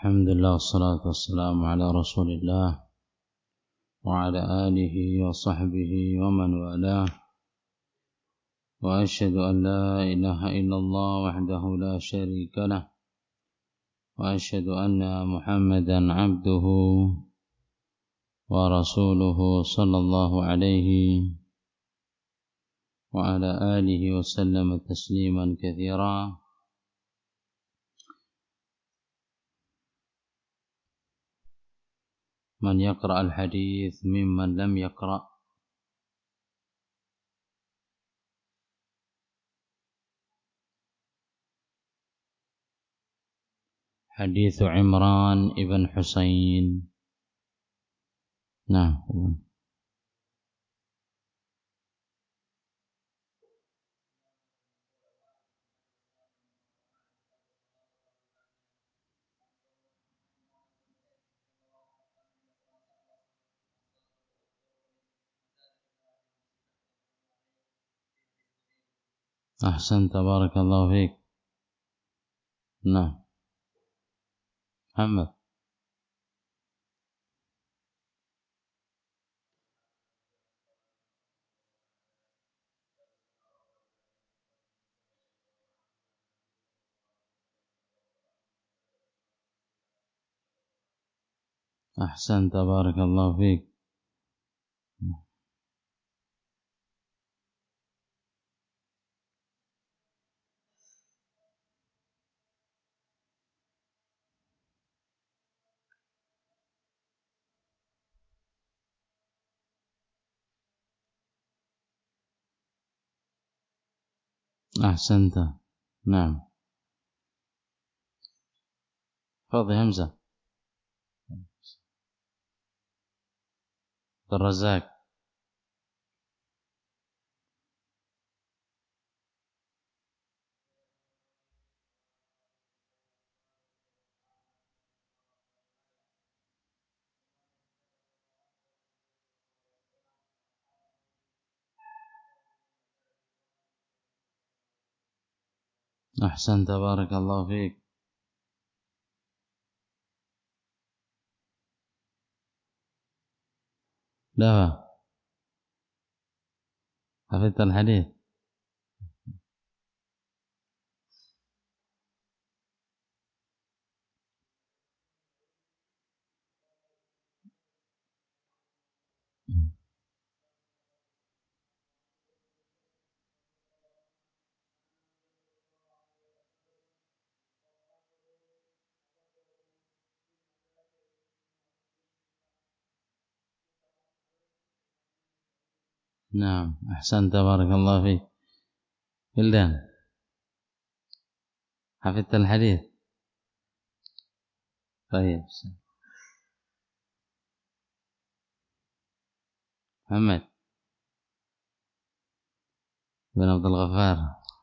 الحمد لله والصلاة والسلام على رسول الله وعلى آله وصحبه ومن والاه وأشهد أن لا إله إلا الله وحده لا شريك له وأشهد أن محمدا عبده ورسوله صلى الله عليه وعلى آله وسلم تسليما كثيرا. من يقرأ الحديث ممن لم يقرأ؟ حديث عمران ابن حسين. نعم. أحسنت بارك الله فيك. نعم محمد. أحسنت بارك الله فيك. أحسنت. نعم. فاضي همزة الرزاق. أحسنت بارك الله فيك. لا حفظت الحديث. نعم أحسنت بارك الله فيك. بلدان حفظت الحديث. طيب محمد بن عبد الغفار.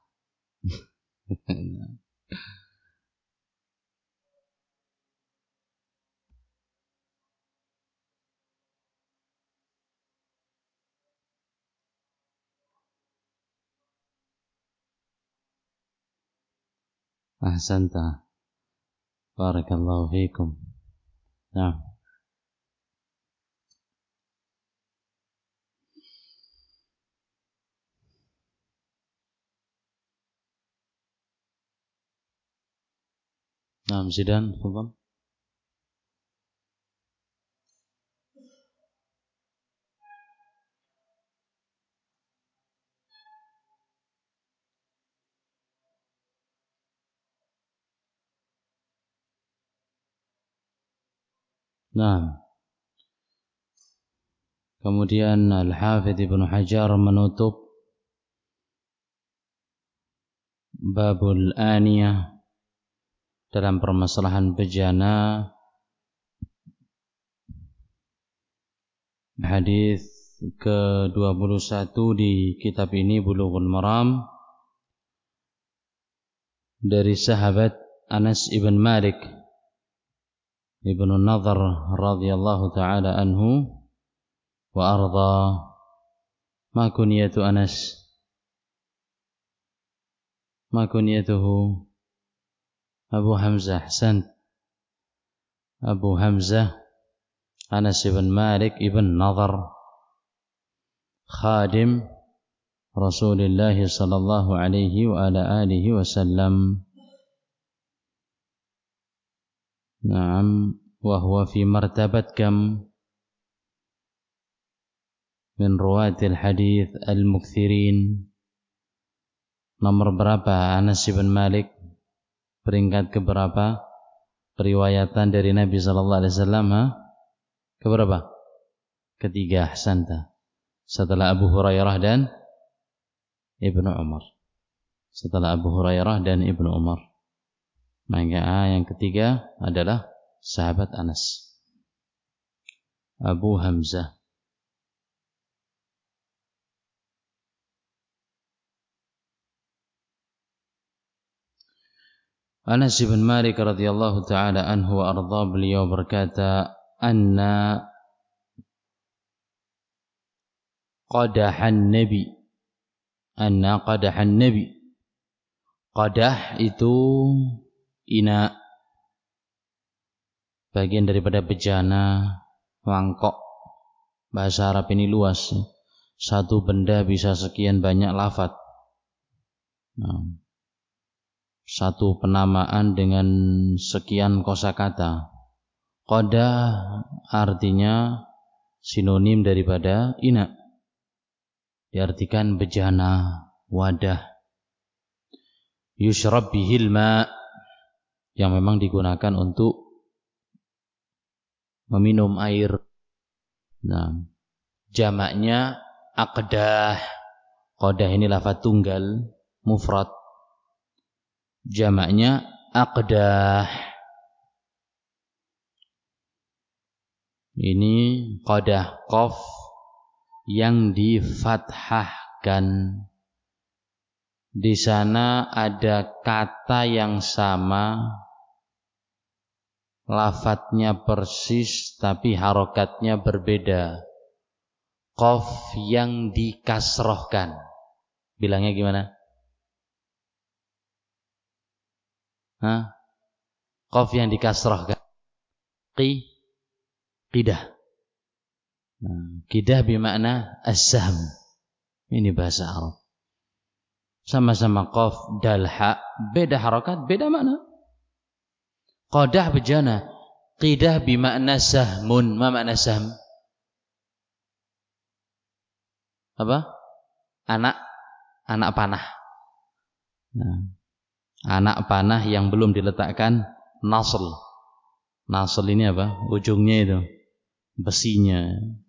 أحسنت بارك الله فيكم. نعم. نعم زيدان تفضل. Nah, kemudian Al-Hafidz Ibnu Hajar menutup babul aniyah dalam permasalahan bejana hadis ke-21 di kitab ini Bulughul Maram dari sahabat Anas ibn Malik ibnu Nadhr radhiyallahu taala anhu wa arda. Ma kunyatu Anas? Ma kunyatuhu? Abu Hamzah. Ahsan. Abu Hamzah Anas bin Malik ibn Nadhr, khadim Rasulullah sallallahu alaihi wa ala alihi wasallam. Naam, wa huwa fi martabat kam min ruwatil hadith al-mukthirin. Nomor berapa Anas bin Malik? Peringkat keberapa periwayatan dari Nabi sallallahu alaihi wasallam? Keberapa? Ketiga, ahsanta. Setelah Abu Hurairah dan Ibnu Umar. Setelah Abu Hurairah dan Ibnu Umar, maka yang ketiga adalah sahabat Anas, Abu Hamzah. Anas bin Malik radhiyallahu taala anhu wa arda, beliau berkata, anna qadahan nabi, anna qadahan nabi. Qadah itu ina, bagian daripada bejana, mangkok. Bahasa Arab ini luas. Satu benda bisa sekian banyak lafaz. Satu penamaan dengan sekian kosakata. Qadah artinya sinonim daripada ina. Diartikan bejana, wadah. Yushrab bihil ma, yang memang digunakan untuk meminum air. Nah, jamaknya aqdah. Qadah ini lafaz tunggal, mufrad. Jamaknya aqdah. Ini qadah, qaf yang difathahkan. Di sana ada kata yang sama, lafadznya persis tapi harokatnya berbeda. Qaf yang dikasrohkan. Bilangnya gimana? Qaf yang dikasrohkan. Qidah. Qidah bermakna as-sahm. Ini bahasa Arab. Sama-sama qaf, dal, ha, beda harokat, beda makna. Qadah bejana. Qidah bermakna sahmun. Ma makna sahm? Apa? Anak panah. Anak panah yang belum diletakkan nasl. Nasl ini apa? Ujungnya itu, besinya.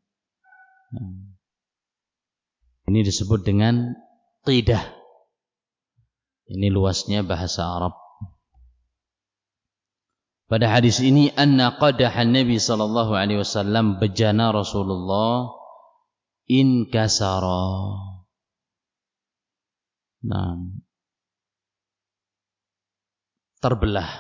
Ini disebut dengan qidah. Ini luasnya bahasa Arab. Pada hadis ini, anna qadahan Nabi sallallahu alaihi wasallam, bejana Rasulullah, inkasara. Terbelah.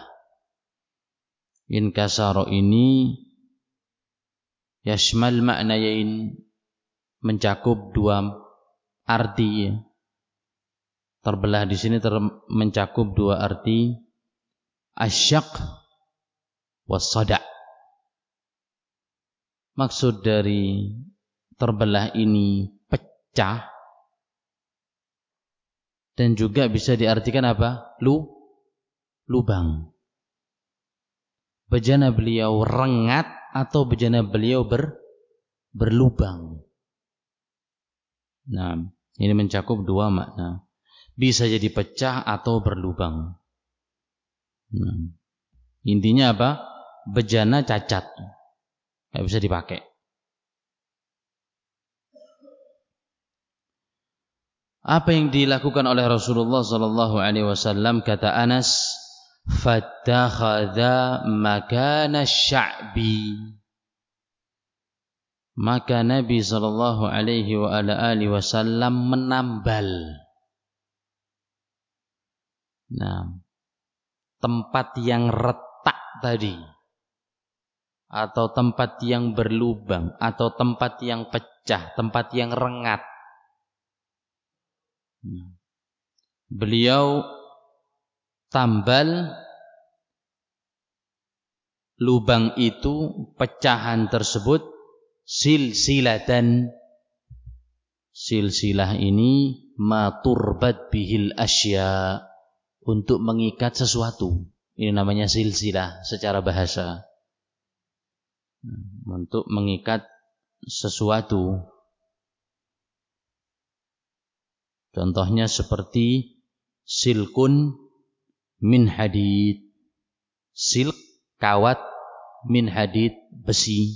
Inkasara ini yashmal ma'nayain, mencakup dua arti. Terbelah di sini mencakup dua arti, asyaq was-sada'. Maksud dari terbelah ini pecah, dan juga bisa diartikan apa? Lubang. Bejana beliau rengat atau bejana beliau berlubang. Nah, ini mencakup dua makna. Bisa jadi pecah atau berlubang. Intinya apa? Bejana cacat, nggak bisa dipakai. Apa yang dilakukan oleh Rasulullah sallallahu alaihi wasallam? Kata Anas, fattakhadha makana sya'bi. Maka Nabi sallallahu alaihi wa ala alihi wasallam menambal. Tempat yang retak tadi, atau tempat yang berlubang, atau tempat yang pecah, tempat yang rengat, beliau tambal lubang itu, pecahan tersebut silsilatan. Silsilah ini ma turbat bihil asya, untuk mengikat sesuatu. Ini namanya silsilah secara bahasa. Untuk mengikat sesuatu. Contohnya seperti silkun min hadid. Silk, kawat, min hadid, besi.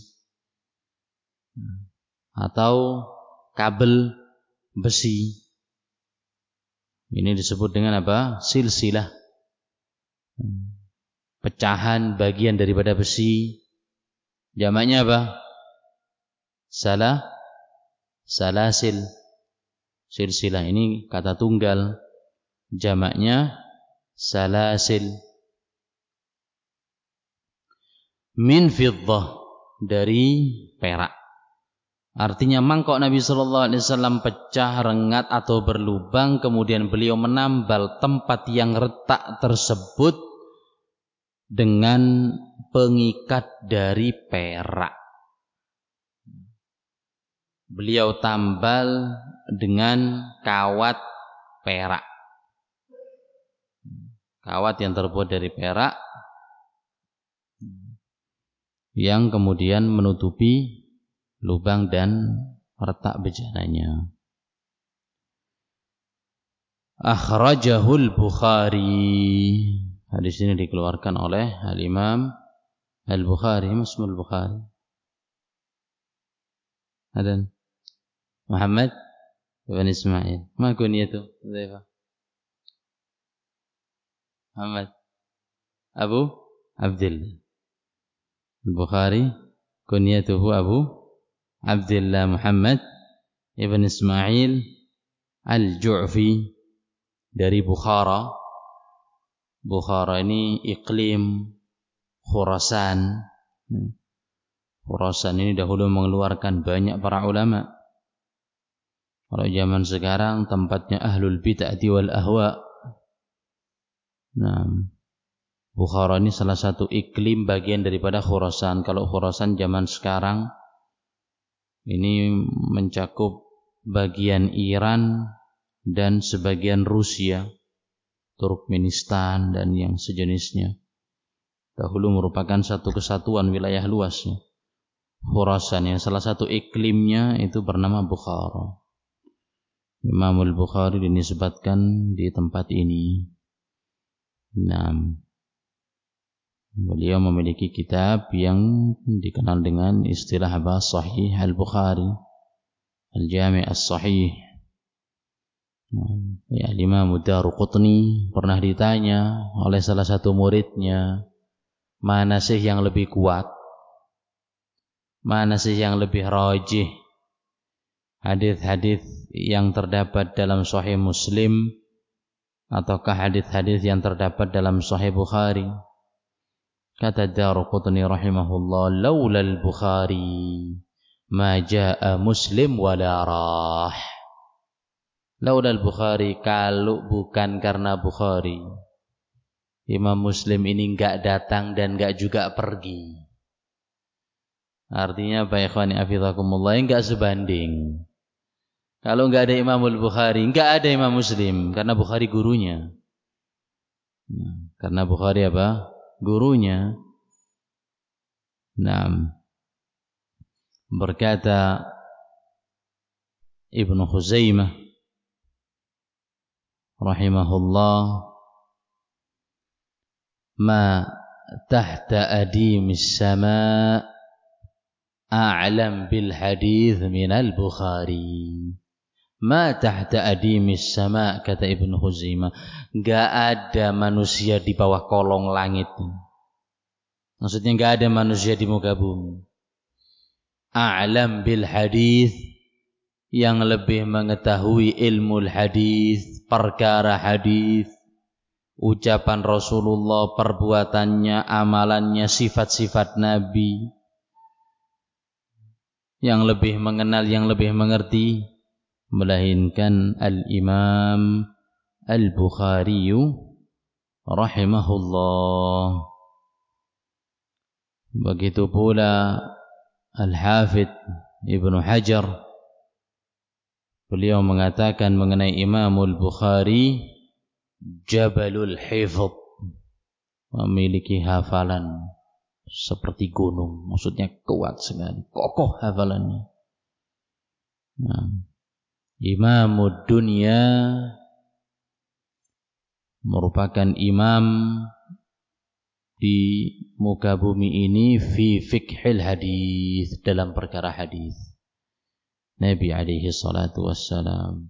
Atau kabel besi. Ini disebut dengan apa? Silsilah. Pecahan bagian daripada besi. Jamaknya apa? Salasil. Silsilah ini kata tunggal. Jamaknya salasil. Min fiddah, dari perak. Artinya mangkok Nabi sallallahu alaihi wasallam pecah, rengat atau berlubang, kemudian beliau menambal tempat yang retak tersebut dengan pengikat dari perak. Beliau tambal dengan kawat perak. Kawat yang terbuat dari perak yang kemudian menutupi lubang dan retak bejananya. Akhrajahul Bukhari. Hadis ini dikeluarkan oleh Al-Imam Al-Bukhari, Muslim Al-Bukhari. Ada Muhammad ibn Ismail. Ma kunyatu? Muhammad Abu Abdullah. Al-Bukhari kunyatuhu Abu Abdullah Muhammad ibn Ismail Al-Ju'fi, dari Bukhara. Bukhara ini iklim Khurasan. Khurasan ini dahulu mengeluarkan banyak para ulama. Kalau zaman sekarang tempatnya ahlul bid'ati wal ahwa. Nah, Bukhara ini salah satu iklim bagian daripada Khurasan. Kalau Khurasan zaman sekarang ini mencakup bagian Iran dan sebagian Rusia, Turkmenistan dan yang sejenisnya. Dahulu merupakan satu kesatuan wilayah luasnya. Khurasan yang salah satu iklimnya itu bernama Bukhara. Imam Al-Bukhari dinisbatkan di tempat ini. Nah, beliau memiliki kitab yang dikenal dengan istilah apa? Sahih Al-Bukhari, Al-Jami' As-Sahih. Ya, Imam Ad-Daruqutni pernah ditanya oleh salah satu muridnya, mana sih yang lebih kuat? Mana sih yang lebih rajih? Hadis-hadis yang terdapat dalam Sahih Muslim ataukah hadis-hadis yang terdapat dalam Sahih Bukhari? Kata Daruqutni rahimahullah, laula al-Bukhari ma jaa Muslim wala rah. Laula al-Bukhari, kalau bukan karena Bukhari, Imam Muslim ini enggak datang dan enggak juga pergi. Artinya apa, ikhwani hafizakumullah, enggak sebanding. Kalau enggak ada Imam Al-Bukhari, enggak ada Imam Muslim, karena Bukhari gurunya. Nah, karena Bukhari apa? Gurunya. Nah, berkata Ibnu Khuzaimah rahimahullah, ma tahta adimis sama a'lam bil hadith minal Bukhari. Ma tahta adimis sama, kata Ibnu Khuzaimah, enggak ada manusia di bawah kolong langit. Maksudnya enggak ada manusia di muka bumi. A'lam bil hadith, yang lebih mengetahui ilmu hadis, perkara hadis, ucapan Rasulullah, perbuatannya, amalannya, sifat-sifat Nabi, yang lebih mengenal, yang lebih mengerti, melainkan Al-Imam Al-Bukhari rahimahullah. Begitu pula Al-Hafidh Ibnu Hajar, beliau mengatakan mengenai Imamul Bukhari, Jabalul Hifdh, memiliki hafalan seperti gunung, maksudnya kuat sekali, kokoh hafalannya. Nah, Imamud Dunya merupakan imam di muka bumi ini fi fiqhil hadis, dalam perkara hadis Nabi alaihi salatu wassalam.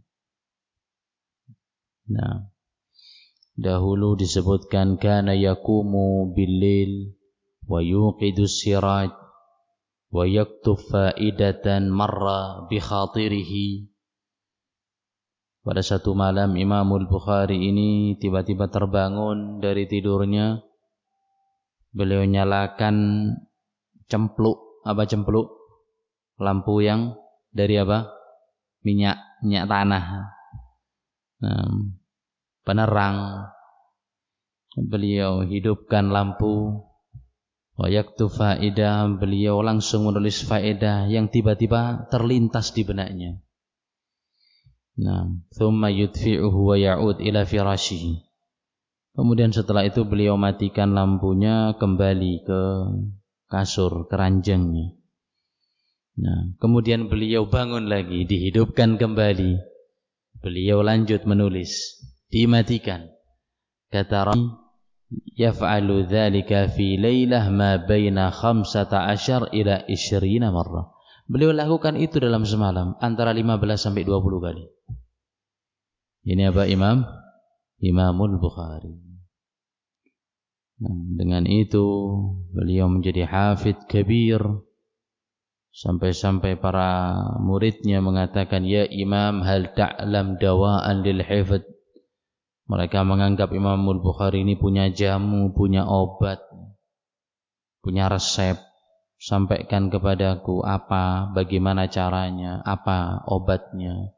Nah, dahulu disebutkan kana yaqumu bil-lail wa yuqidu siraj wa yaktub faidatan marra bi khatirihi. Pada satu malam Imamul Bukhari ini tiba-tiba terbangun dari tidurnya. Beliau nyalakan cempluk, apa cempluk? Lampu yang dari apa? Minyak tanah. Nah, penerang. Beliau hidupkan lampu. Wa yaktub faedah, beliau langsung menulis faedah yang tiba-tiba terlintas di benaknya. Nah, thumma yudfi'uhu wa ya'ud ila firashihi. Kemudian setelah itu beliau matikan lampunya, kembali ke kasur, ke ranjangnya. Nah, kemudian beliau bangun lagi, dihidupkan kembali. Beliau lanjut menulis, dimatikan. Kata Rabi, yaf'alu dzalika fi lailah ma baina 15 ila 20 marrah. Beliau lakukan itu dalam semalam antara 15 sampai 20 kali. Ini apa Imamul Bukhari. Nah, dengan itu beliau menjadi hafidh kabir, sampai-sampai para muridnya mengatakan, ya Imam, hal ta'lam dawa'an lil hifdh. Mereka menganggap Imamul Bukhari ini punya jamu, punya obat, punya resep. Sampaikan kepadaku apa, bagaimana caranya, apa obatnya.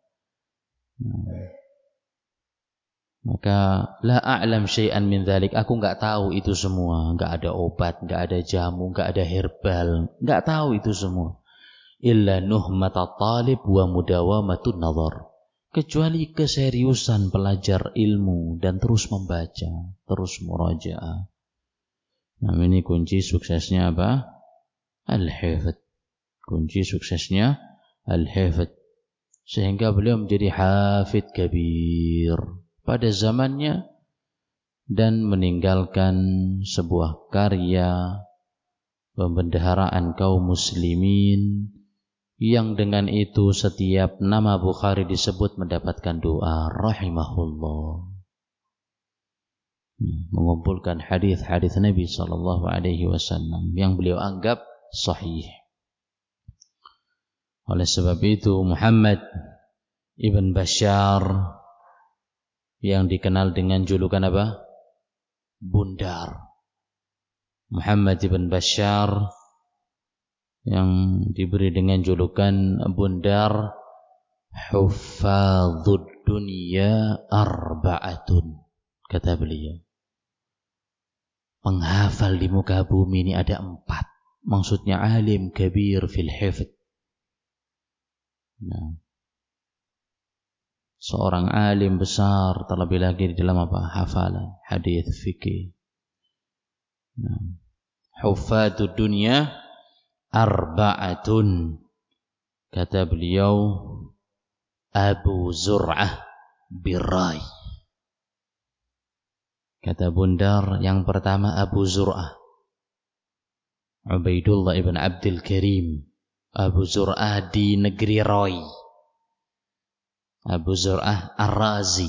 Maka la a'lam syai'an min dzalik, aku enggak tahu itu semua, enggak ada obat, enggak ada jamu, enggak ada herbal, enggak tahu itu semua. Illa nuhmatat talib wa mudawamatun nazar, kecuali keseriusan pelajar ilmu dan terus membaca, terus murajaah. Nah, ini kunci suksesnya apa? Al-hifdz. Kunci suksesnya al-hifdz. Sehingga beliau menjadi hafidh kabir pada zamannya dan meninggalkan sebuah karya pembendaharaan kaum muslimin yang dengan itu setiap nama Bukhari disebut mendapatkan doa rahimahullah. Mengumpulkan hadis-hadis Nabi sallallahu alaihi wasallam yang beliau anggap sahih. Oleh sebab itu Muhammad ibn Bashar yang dikenal dengan julukan apa? Bundar. Muhammad ibn Bashar yang diberi dengan julukan Bundar, huffadzud dunya arba'atun, kata beliau. Penghafal di muka bumi ini ada 4. Maksudnya alim kabir fil hifdz. Nah, seorang alim besar, terlebih lagi di dalam apa? Hafalan hadis fikih. Nah, huffadzud dunya arba'atun, kata beliau, Abu Zur'ah Birrai. Kata Bundar, yang pertama Abu Zur'ah Ubaidullah ibn Abdul Karim. Abu Zur'ah di negeri Rai. Abu Zur'ah Ar-Razi.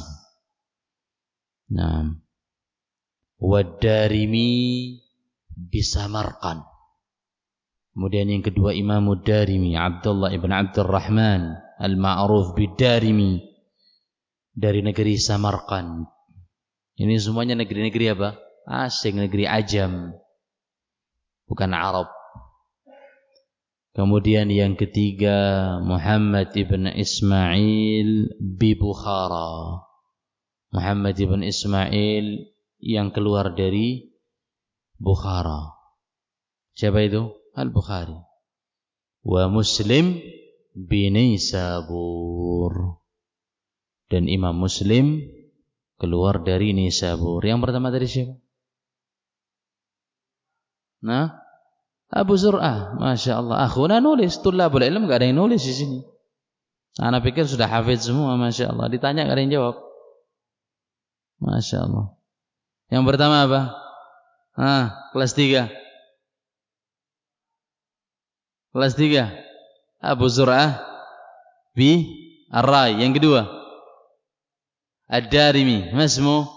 Nah, Wad-Darimi di Samarqand. Kemudian yang kedua Imamud Darimi, Abdullah ibn Abdurrahman Al-Ma'ruf bid-Darimi, dari negeri Samarqand. Ini semuanya negeri-negeri apa? Asing, negeri ajam, bukan Arab. Kemudian yang ketiga Muhammad ibn Ismail bi Bukhara. Muhammad ibn Ismail yang keluar dari Bukhara. Siapa itu? Al-Bukhari. Wa Muslim Binaisabur. Dan Imam Muslim keluar dari Nisabur. Yang pertama dari siapa? Nah, Abu Zur'ah. Masya Allah. Akhuna nulis. Tullabul ilm gak ada yang nulis di sini. Anak pikir sudah hafidz semua. Masya Allah. Ditanya gak ada yang jawab. Masya Allah. Yang pertama apa? Kelas 3. Kelas 3. Abu Zur'ah bi Ar-Rai. Yang kedua Ad-Darimi. Masmu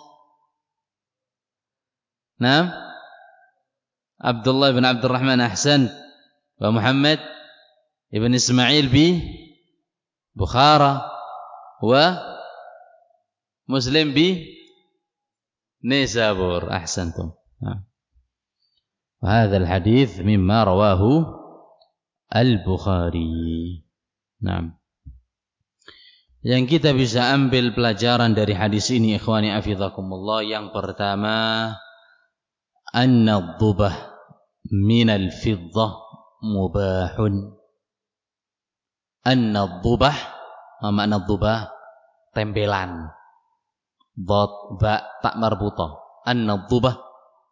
Naam Abdullah bin Abdurrahman Ahsan wa Muhammad ibn Ismail bi Bukhara wa Muslim bi Nisabur. Ahsantum. وهذا الحديث مما رواه البخاري. Naam. Yang kita bisa ambil pelajaran dari hadis ini ikhwani afizakumullah, yang pertama anna dhubah minal fiddah mubahun. Anna dhubah, makna dhubah tempelan, dhat ba tak marbutah. Anna dhubah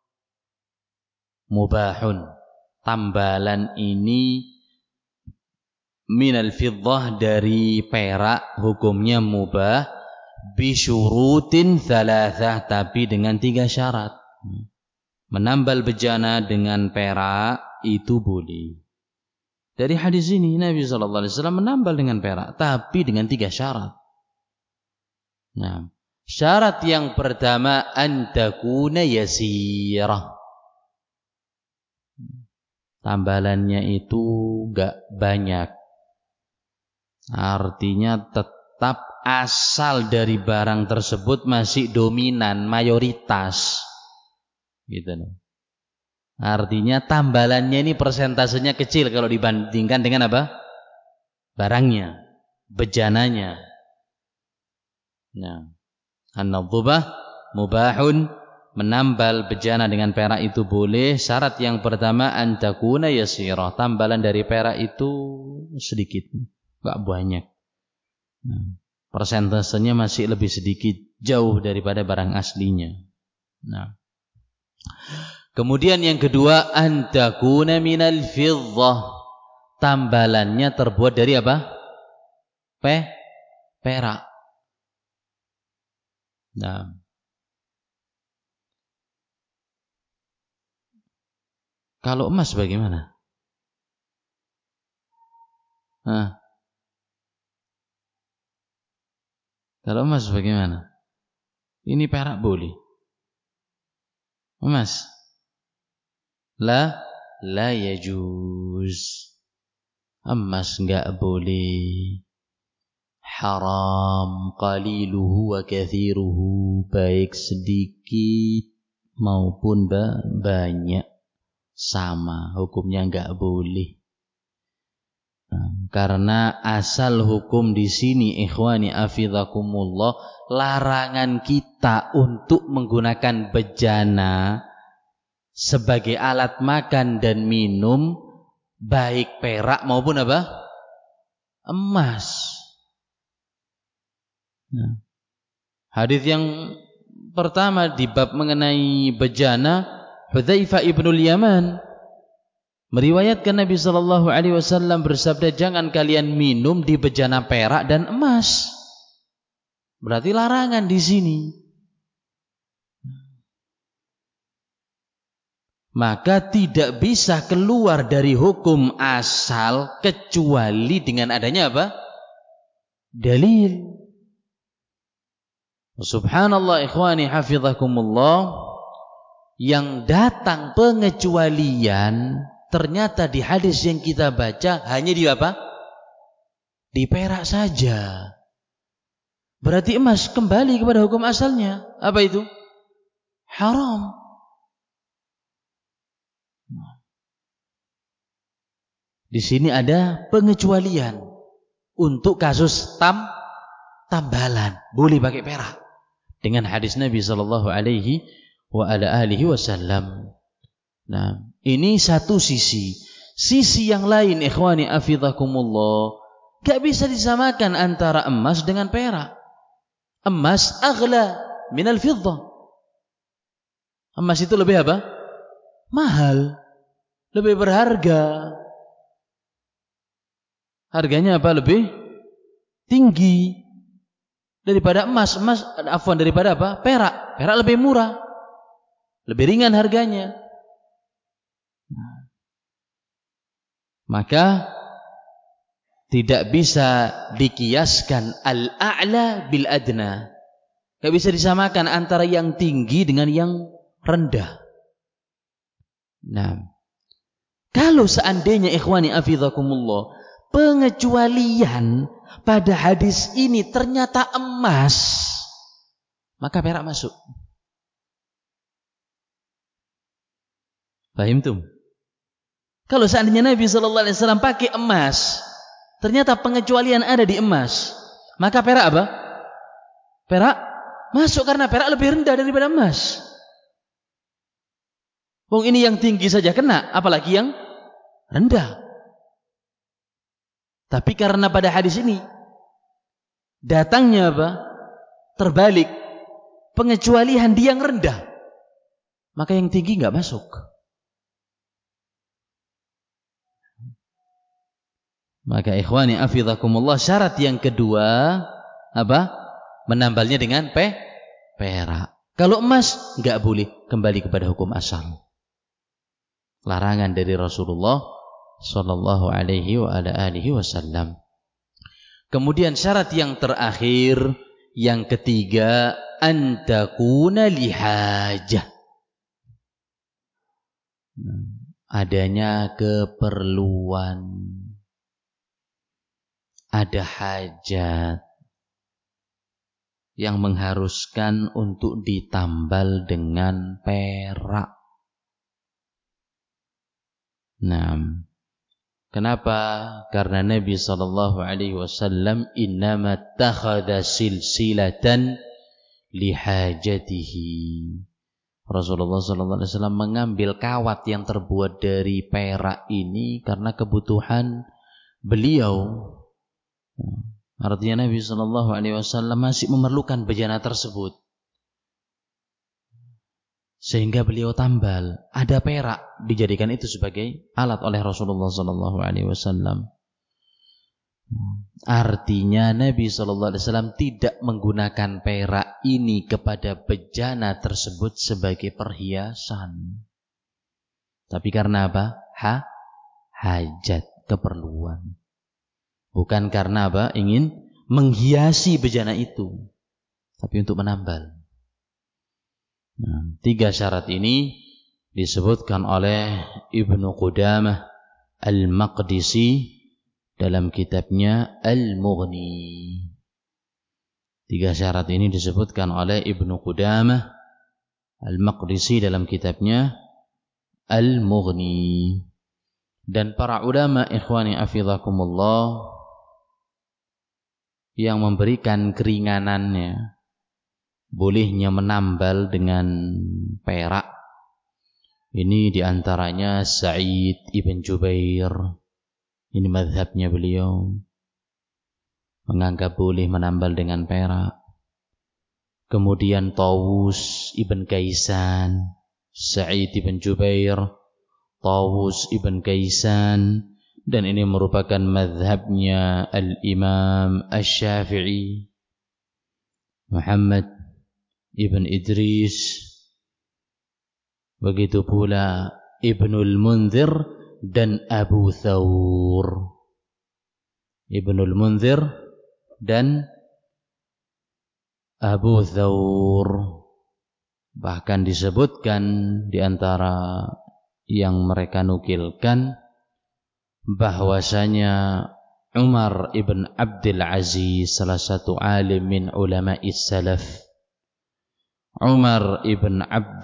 mubahun, tambalan ini minal fiddah dari perak, hukumnya mubah, bisyurutin thalathah, tapi dengan 3 syarat. Menambal bejana dengan perak itu boleh. Dari hadis ini Nabi SAW menambal dengan perak, tapi dengan 3 syarat. Nah, syarat yang pertama an takuna yasirah. Tambalannya itu enggak banyak. Artinya tetap asal dari barang tersebut masih dominan, mayoritas. Gitu loh. Artinya tambalannya ini persentasenya kecil kalau dibandingkan dengan apa? Barangnya, bejananya. Nah, an-nadhubah mubahun, menambal bejana dengan perak itu boleh. Syarat yang pertama an takuna yasirah, tambalan dari perak itu sedikit, enggak banyak. Nah, persentasenya masih lebih sedikit, jauh daripada barang aslinya. Nah, kemudian yang kedua an takuna minal fiddah, tambalannya terbuat dari apa? Perak. Nah, kalau emas bagaimana? Kalau emas bagaimana? Ini perak boleh. Emas la yajuz. Emas enggak boleh. Haram qaliluhu wa kathiruhu, baik sedikit maupun banyak sama, hukumnya enggak boleh. Karena asal hukum di sini ikhwani afizakumullah, larangan kita untuk menggunakan bejana sebagai alat makan dan minum, baik perak maupun apa? Emas. Nah, hadis yang pertama di bab mengenai bejana, Hudzaifah ibnul Yaman meriwayatkan Nabi SAW bersabda, jangan kalian minum di bejana perak dan emas. Berarti larangan di sini. Maka tidak bisa keluar dari hukum asal kecuali dengan adanya apa? Dalil. Subhanallah ikhwani hafizakumullah, yang datang pengecualian ternyata di hadis yang kita baca hanya di apa? Di perak saja. Berarti emas kembali kepada hukum asalnya. Apa itu? Haram. Di sini ada pengecualian untuk kasus tambalan, boleh pakai perak. Dengan hadis Nabi sallallahu alaihi wa ala alihi wasallam. Nah, Ini satu sisi. Sisi yang lain, ikhwani afidhakumullah, gak bisa disamakan antara emas dengan perak. Emas aghla minal fiddah. Emas itu lebih apa? Mahal, lebih berharga. Harganya apa? Lebih tinggi daripada emas. Daripada apa? Perak. Perak lebih murah, lebih ringan harganya. Maka tidak bisa dikiaskan al-a'la bil adna. Tidak bisa disamakan antara yang tinggi dengan yang rendah. Nah, kalau seandainya ikhwani afidhakumullah, pengecualian pada hadis ini ternyata emas, maka perak masuk. Paham tuh? Kalau seandainya Nabi SAW pakai emas, ternyata pengecualian ada di emas, maka perak apa? Perak masuk karena perak lebih rendah daripada emas. Wong ini yang tinggi saja kena, apalagi yang rendah. Tapi karena pada hadis ini datangnya apa? Terbalik, pengecualian di yang rendah, maka yang tinggi nggak masuk. Maka ikhwani afidhakumullah, syarat yang kedua apa? Menambalnya dengan perak. Kalau emas enggak boleh, kembali kepada hukum asal. Larangan dari Rasulullah sallallahu alaihi wa ala alihi wasallam. Kemudian syarat yang terakhir, yang ketiga, an takuna lihajah. Adanya keperluan, ada hajat yang mengharuskan untuk ditambal dengan perak. Nah, kenapa? Karena Nabi SAW innama takhadha silsilatan lihajatihi. Rasulullah SAW mengambil kawat yang terbuat dari perak ini karena kebutuhan beliau. Artinya Nabi SAW masih memerlukan bejana tersebut, sehingga beliau tambal. Ada perak, dijadikan itu sebagai alat oleh Rasulullah SAW. Artinya Nabi SAW tidak menggunakan perak ini kepada bejana tersebut sebagai perhiasan, tapi karena apa? Hajat, keperluan. Bukan karena apa? Ingin menghiasi bejana itu, tapi untuk menambal. Nah, 3 syarat ini disebutkan oleh Ibnu Qudamah Al-Maqdisi dalam kitabnya Al-Mughni. 3 syarat ini disebutkan oleh Ibnu Qudamah Al-Maqdisi dalam kitabnya Al-Mughni. Dan para ulama ikhwani afidhakumullah yang memberikan keringanannya, bolehnya menambal dengan perak, ini diantaranya Sa'id ibn Jubair. Ini mazhabnya beliau, menganggap boleh menambal dengan perak. Kemudian Tawus ibn Kaisan, Sa'id ibn Jubair, Tawus ibn Kaisan, dan ini merupakan mazhabnya Al-Imam Asy-Syafi'i, Muhammad ibn Idris, begitu pula Ibnul Munzir dan Abu Thawr. Ibnul Munzir dan Abu Thawr. Bahkan disebutkan di antara yang mereka nukilkan bahwasanya Umar ibn Abdul Aziz, salah satu alim min ulama'i salaf, Umar ibn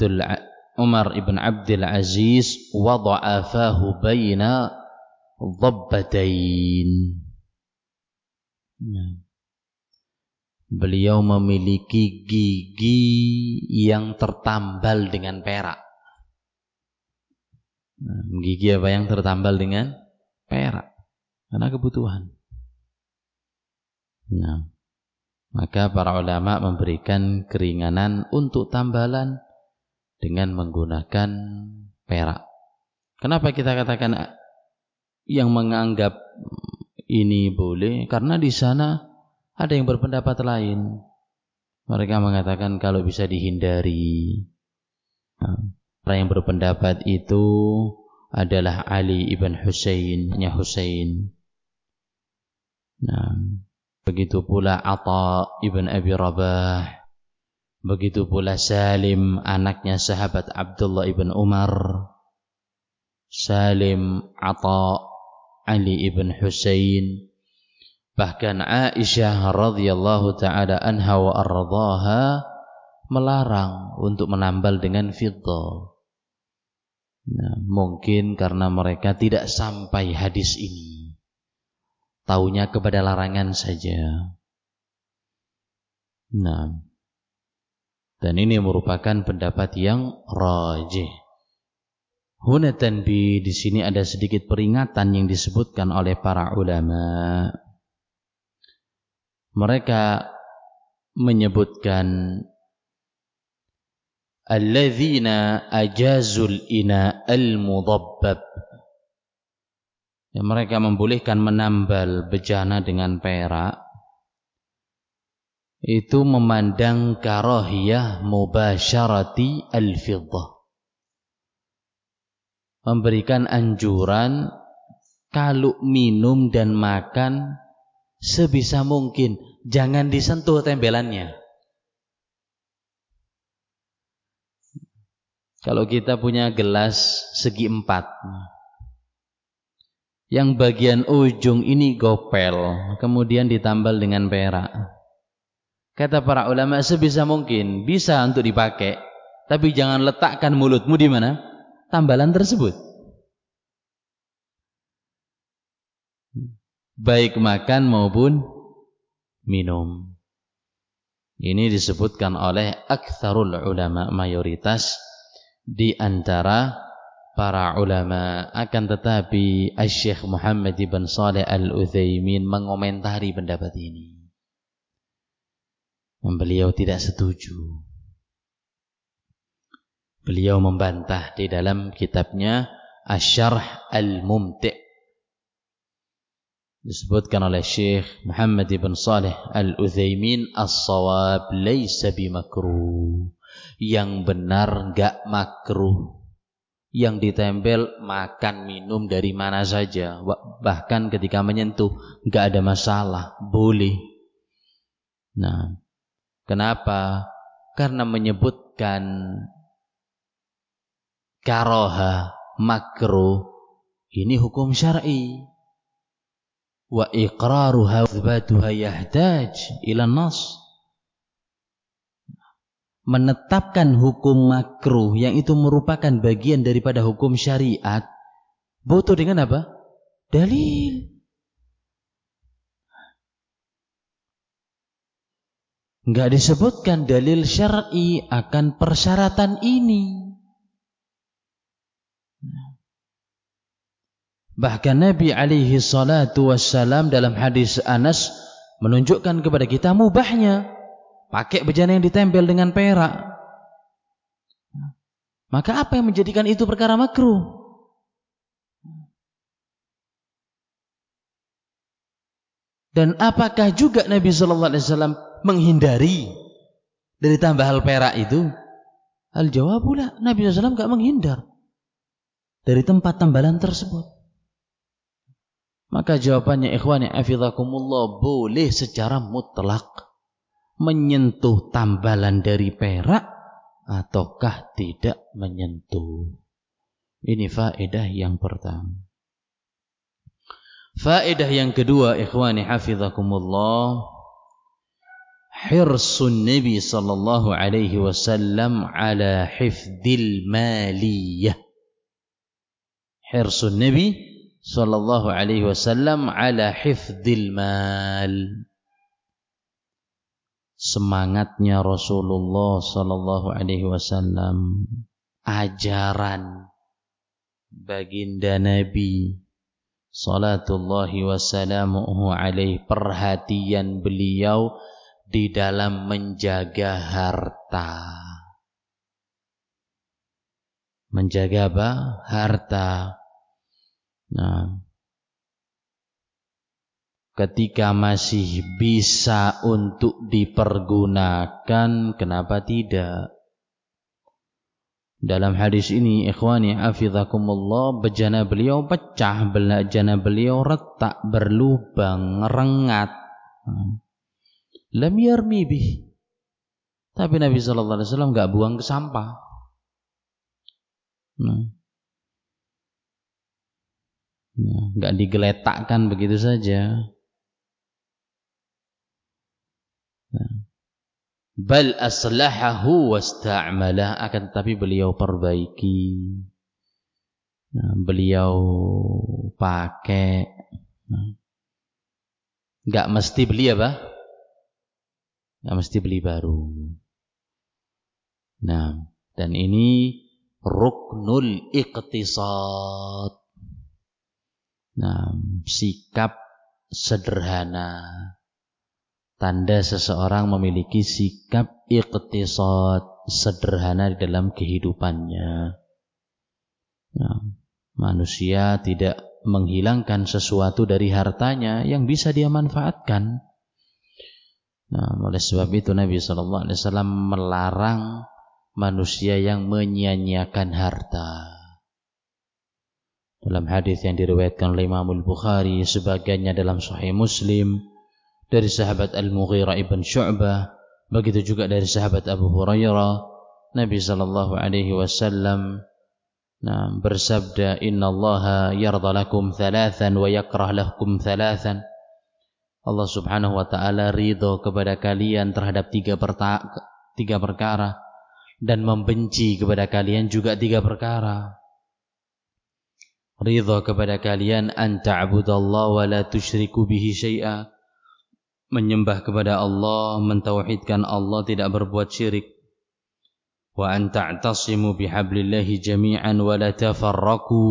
Abdul Aziz wada'a fahu baina dhabbatain. Beliau memiliki gigi yang tertambal dengan perak. Gigi apa yang tertambal dengan perak karena kebutuhan. Nah, maka para ulama memberikan keringanan untuk tambalan dengan menggunakan perak. Kenapa kita katakan yang menganggap ini boleh? Karena di sana ada yang berpendapat lain. Mereka mengatakan kalau bisa dihindari. Orang yang berpendapat itu adalah Ali ibn Husain-nya Husain. Nah, begitu pula Atha ibn Abi Rabah. Begitu pula Salim, anaknya sahabat Abdullah ibn Umar. Salim, Atha, Ali ibn Husain. Bahkan Aisyah radhiyallahu ta'ala anha wa ardhaha melarang untuk menambal dengan fiddah. Nah, mungkin karena mereka tidak sampai hadis ini, taunya kepada larangan saja. Nah, dan ini merupakan pendapat yang rajih. Huna tanbih, di sini ada sedikit peringatan yang disebutkan oleh para ulama. Mereka menyebutkan alladzina ajazul ina al-mudabbab. Mereka membolehkan menambal bejana dengan perak. Itu memandang karahiyah mubasyarati al-fiddah. Memberikan anjuran kalau minum dan makan sebisa mungkin jangan disentuh tembelannya. Kalau kita punya gelas segi 4, yang bagian ujung ini gopel, kemudian ditambal dengan perak. Kata para ulama sebisa mungkin bisa untuk dipakai, tapi jangan letakkan mulutmu di mana tambalan tersebut. Baik makan maupun minum. Ini disebutkan oleh aktsarul ulama, mayoritas di antara para ulama. Akan tetapi Asy-Syaikh Muhammad ibn Shalih Al-Utsaimin mengomentari pendapat ini. Beliau tidak setuju. Beliau membantah di dalam kitabnya Asy-Syarh Al-Mumti'. Disebutkan oleh Syekh Muhammad ibn Shalih Al-Utsaimin, as-shawab laisa bimakruh. Yang benar enggak makruh. Yang ditempel makan minum dari mana saja, bahkan ketika menyentuh enggak ada masalah, boleh. Nah, kenapa? Karena menyebutkan karaha, makruh, ini hukum syar'i. Wa iqraruha wa itsbatuha yahtaj ila nas. Menetapkan hukum makruh yang itu merupakan bagian daripada hukum syariat butuh dengan apa? Dalil. Enggak disebutkan dalil syar'i akan persyaratan ini. Bahkan Nabi alaihi salatu wassalam dalam hadis Anas menunjukkan kepada kita mubahnya pakai bejana yang ditempel dengan perak. Maka apa yang menjadikan itu perkara makruh? Dan apakah juga Nabi sallallahu alaihi wasallam menghindari dari tambahal perak itu? Al-jawabu la, Nabi sallallahu alaihi wasallam enggak menghindar dari tempat tambalan tersebut. Maka jawabannya ikhwani hafizakumullah, boleh secara mutlak menyentuh tambalan dari perak ataukah tidak menyentuh. Ini faedah yang pertama. Faedah yang kedua ikhwani hafizakumullah, hirsun Nabi sallallahu alaihi wasallam ala hifdzil maliyah. Hirsun Nabi sallallahu alaihi wasallam ala hifdzil mal. Semangatnya Rasulullah sallallahu alaihi wasallam, ajaran baginda Nabi salatullahi wassalamuhu alaih, perhatian beliau di dalam menjaga harta. Menjaga apa? Harta. Nah, ketika masih bisa untuk dipergunakan, kenapa tidak? Dalam hadis ini, ikhwani hafizakumullah, bejana beliau pecah, bejana beliau retak, berlubang, rengat. Lam yarmi bih. Tapi Nabi sallallahu alaihi wasallam enggak buang ke sampah. Enggak digeletakkan begitu saja. Bal aslahahu wasta'malah, akan tetapi beliau perbaiki. Beliau pakai. Enggak mesti beli apa? Enggak mesti beli baru. Nah, dan ini ruknul iqtisad. Nah, sikap sederhana, tanda seseorang memiliki sikap iqtisad, sederhana di dalam kehidupannya. Nah, manusia tidak menghilangkan sesuatu dari hartanya yang bisa dia manfaatkan. Nah, oleh sebab itu Nabi SAW melarang manusia yang menyia-nyiakan harta. Dalam hadis yang diriwayatkan oleh Imam Al-Bukhari, sebagiannya dalam Sahih Muslim, dari sahabat Al-Mughirah ibn Syu'bah, begitu juga dari sahabat Abu Hurairah, Nabi sallallahu alaihi wasallam bersabda, "Innallaha yarda lakum thalathan wa yakrah lakum thalathan." Allah Subhanahu wa taala ridho kepada kalian terhadap tiga perkara dan membenci kepada kalian juga tiga perkara. Ridha kepada kalian an ta'budallaha wa la tusyriku bihi syai'a, menyembah kepada Allah, mentauhidkan Allah, tidak berbuat syirik. Wa an ta'tasimu bihablillahi jami'an wa la tafarraqu,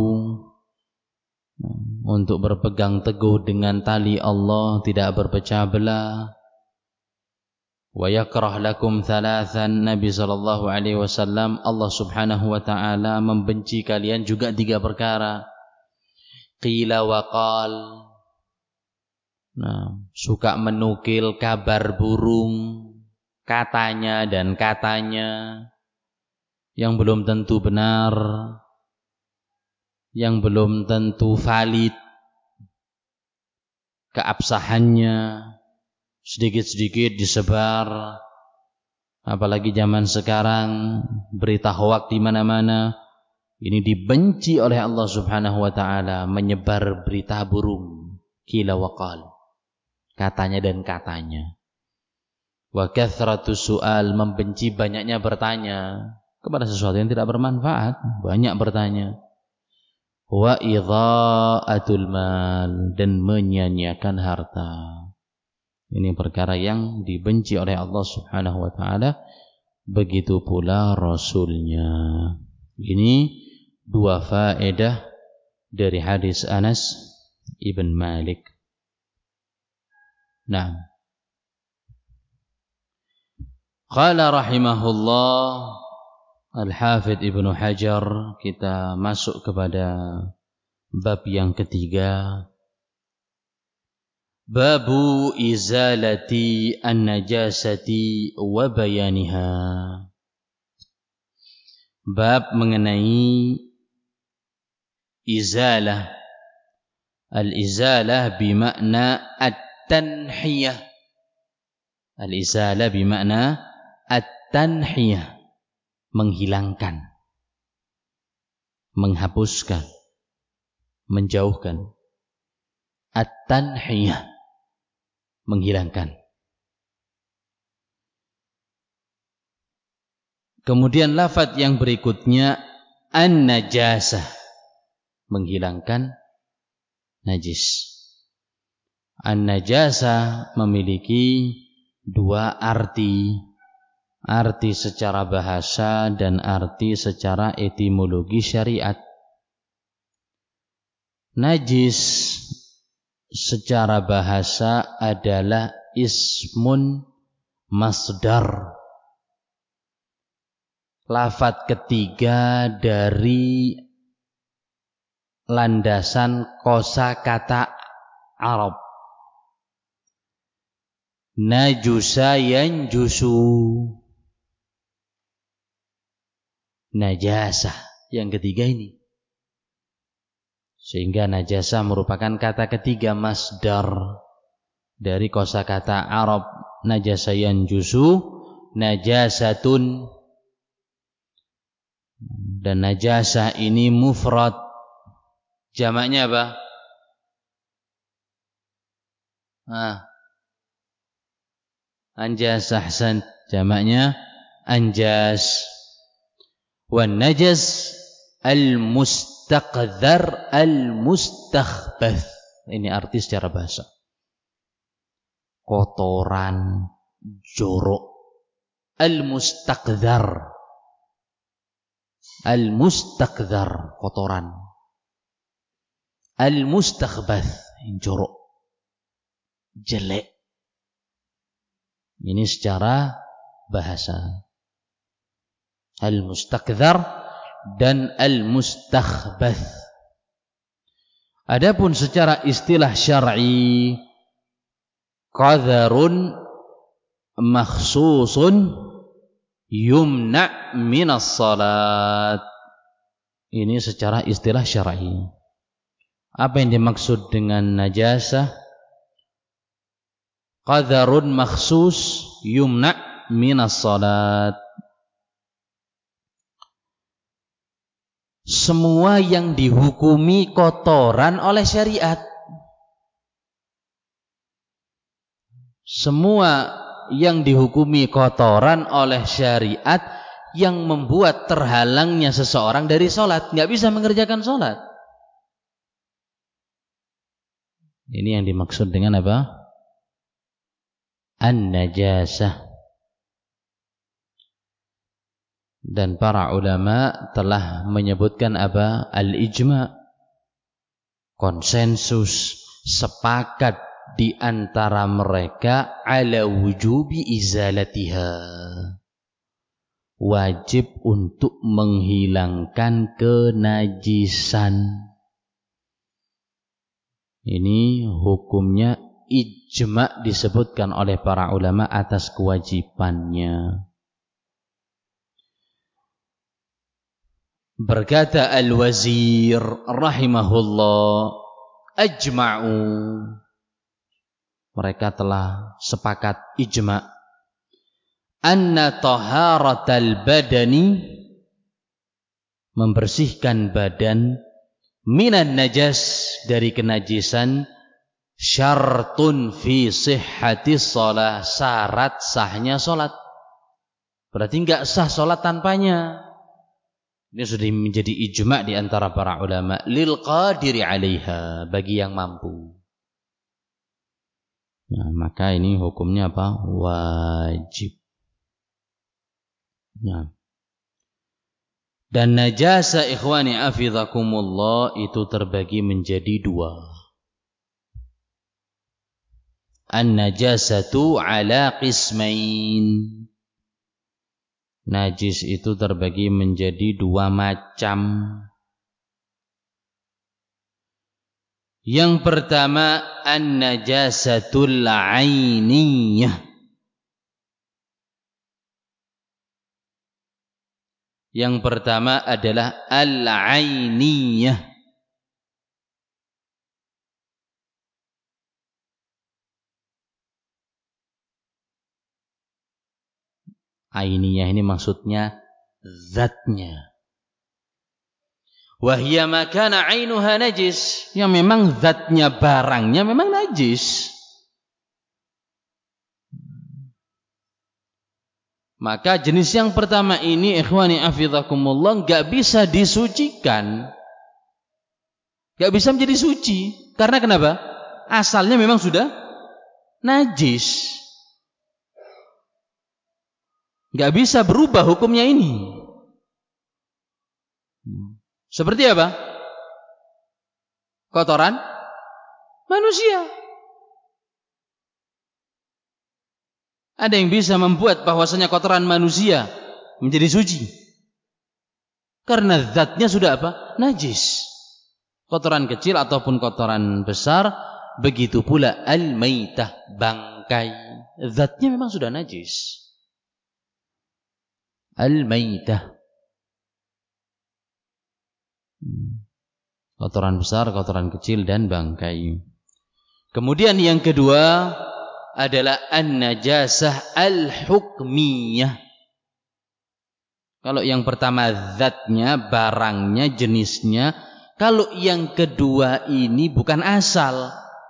untuk berpegang teguh dengan tali Allah, tidak berpecah belah. Wa yakrah lakum thalathan, Nabi sallallahu alaihi wasallam, Allah Subhanahu wa taala membenci kalian juga tiga perkara. Qila wa qal, suka menukil kabar burung, katanya dan katanya yang belum tentu benar, yang belum tentu valid keabsahannya, sedikit-sedikit disebar. Apalagi zaman sekarang berita hoak di mana-mana. Ini dibenci oleh Allah Subhanahu wa taala, menyebar berita burung, qila wa qal, katanya dan katanya. Wa kathratus su'al, membenci banyaknya bertanya kepada sesuatu yang tidak bermanfaat, banyak bertanya. Wa idha'atul mal, dan menyia-nyiakan harta. Ini perkara yang dibenci oleh Allah Subhanahu wa taala, begitu pula Rasulnya. Ini dua faedah dari hadis Anas ibn Malik. Nah, qala rahimahullah Al-Hafidh Ibnu Hajar, kita masuk kepada bab yang ketiga, babu izalati an-najasati wa bayaniha. Bab mengenai izalah. Al-izalah bimakna at-tanhiyah. Al-izalah bimakna at-tanhiyah, menghilangkan, menghapuskan, menjauhkan. At-tanhiyah, menghilangkan. Kemudian lafaz yang berikutnya an-najasah, menghilangkan najis. An-najasah memiliki dua arti. Arti secara bahasa dan arti secara etimologi syariat. Najis secara bahasa adalah ismun masdar, lafadz ketiga dari landasan kosakata Arab. Najusa yanjusu, najasah yang ketiga ini. Sehingga najasah merupakan kata ketiga masdar dari kosakata Arab. Najasa yanjusu, najasatun. Dan najasah ini mufrad. Jamaknya apa? Anjas, ahsan. Jamaknya anjas. Wan najas al-mustaqdhar al-mustakhbath. Ini arti secara bahasa. Kotoran, jorok. Al-mustaqdhar. Al-mustaqdhar, kotoran. Al-mustakhbath, jorok, jelek. Ini secara bahasa. Al-mustaqdhar dan al-mustakhbath. Adapun secara istilah syar'i, qadharun makhsusun yumna' minas salat. Ini secara istilah syar'i. Apa yang dimaksud dengan najasah? Qadharun makhsus yumna' minas salat. Semua yang dihukumi kotoran oleh syariat. Semua yang dihukumi kotoran oleh syariat yang membuat terhalangnya seseorang dari sholat, nggak bisa mengerjakan sholat. Ini yang dimaksud dengan apa? An-najasah. Dan para ulama telah menyebutkan apa? Al-ijma'. Konsensus, sepakat di antara mereka ala wujubi izalatiha. Wajib untuk menghilangkan kenajisan. Ini hukumnya ijma' disebutkan oleh para ulama atas kewajibannya. Berkata Al-Wazir rahimahullah, ajma'u, mereka telah sepakat ijma', anna taharatal badani, membersihkan badan, minan najas, dari kenajisan, syartun fi sihhatis shalah, syarat sahnya salat. Berarti enggak sah salat tanpanya. Ini sudah menjadi ijma' di antara para ulama, lil qadiri 'alaiha, bagi yang mampu. Ya, maka ini hukumnya apa? Wajib. Ya. Dan najasa ikhwani afidhakumullah itu terbagi menjadi dua. An-najasatu ala qismain. Najis itu terbagi menjadi dua macam. Yang pertama, an-najasatul 'ainiyah. Yang pertama adalah al-'ainiyah. Ainiyah ini maksudnya zatnya. Wahya makana 'ainuha najis, yang memang zatnya barangnya memang najis. Maka jenis yang pertama ini ikhwani afidhakumullah enggak bisa disucikan. Enggak bisa menjadi suci. Karena kenapa? Asalnya memang sudah najis. Enggak bisa berubah hukumnya ini. Seperti apa? kotoran manusia. Ada yang bisa membuat bahwasanya kotoran manusia menjadi suci? Karena zatnya sudah apa? Najis. Kotoran kecil ataupun kotoran besar, begitu pula al-maitah, bangkai. Zatnya memang sudah najis. Al-maitah. Kotoran besar, kotoran kecil, dan bangkai. Kemudian yang kedua adalah an-najasah al-hukmiyah. Kalau yang pertama zatnya, barangnya, jenisnya. Kalau yang kedua ini bukan asal,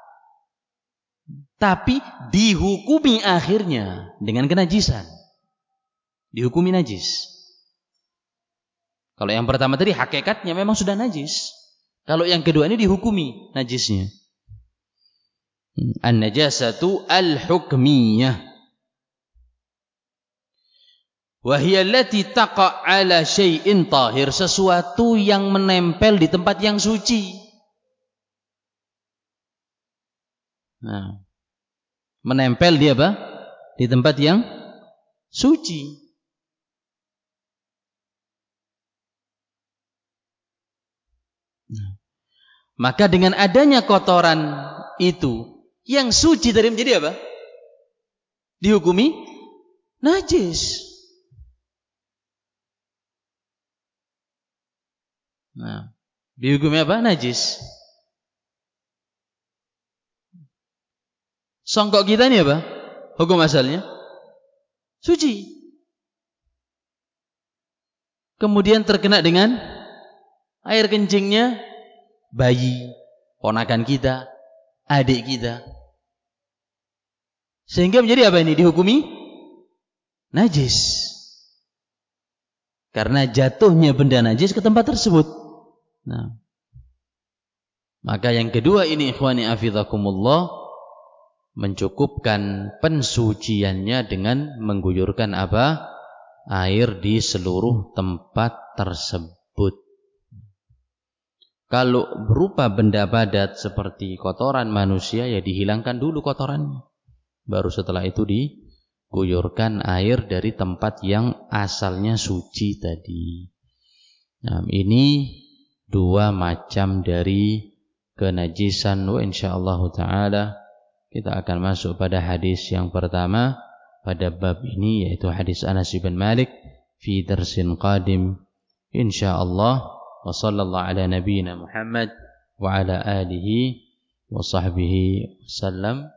tapi dihukumi akhirnya dengan kenajisan. Dihukumi najis. Kalau yang pertama tadi hakikatnya memang sudah najis. Kalau yang kedua ini dihukumi najisnya. An-najasatu al-hukmiyah. Wahia allati taqa' ala syai'in tahir, sesuatu yang menempel di tempat yang suci. Nah, menempel di apa? Di tempat yang suci. Maka dengan adanya kotoran itu, yang suci tadi menjadi apa? Dihukumi najis. Nah, dihukumi apa? Najis. Songkok kita ini apa? Hukum asalnya suci. Kemudian terkena dengan air kencingnya bayi, ponakan kita, adik kita. Sehingga menjadi apa ini? Dihukumi najis. Karena jatuhnya benda najis ke tempat tersebut. Nah, maka yang kedua ini ikhwani afizakumullah, mencukupkan pensuciannya dengan mengguyurkan apa? Air di seluruh tempat tersebut. Kalau berupa benda padat seperti kotoran manusia, ya dihilangkan dulu kotorannya. Baru setelah itu diguyurkan air dari tempat yang asalnya suci tadi. Nah, ini dua macam dari kenajisan. Wa insyaallah ta'ala kita akan masuk pada hadis yang pertama pada bab ini, yaitu hadis Anas bin Malik fi darsin qadim insyaallah. Wa sallallahu ala nabiyyina Muhammad wa ala alihi wa sahbihi wasallam.